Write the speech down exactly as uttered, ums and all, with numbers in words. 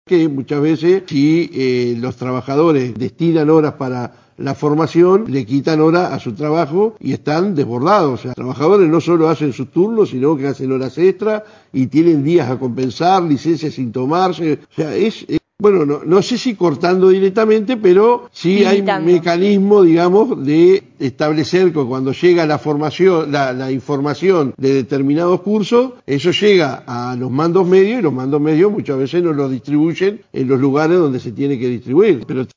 que muchas veces si eh, los trabajadores destinan horas para la formación, le quitan horas a su trabajo y están desbordados. O sea, los trabajadores no solo hacen sus turnos, sino que hacen horas extras y tienen días a compensar, licencias sin tomarse. O sea, es... es bueno, no, no sé si cortando directamente, pero sí hay un mecanismo, digamos, de establecer que cuando llega la formación, la, la información de determinados cursos, eso llega a los mandos medios y los mandos medios muchas veces no lo distribuyen en los lugares donde se tiene que distribuir. Pero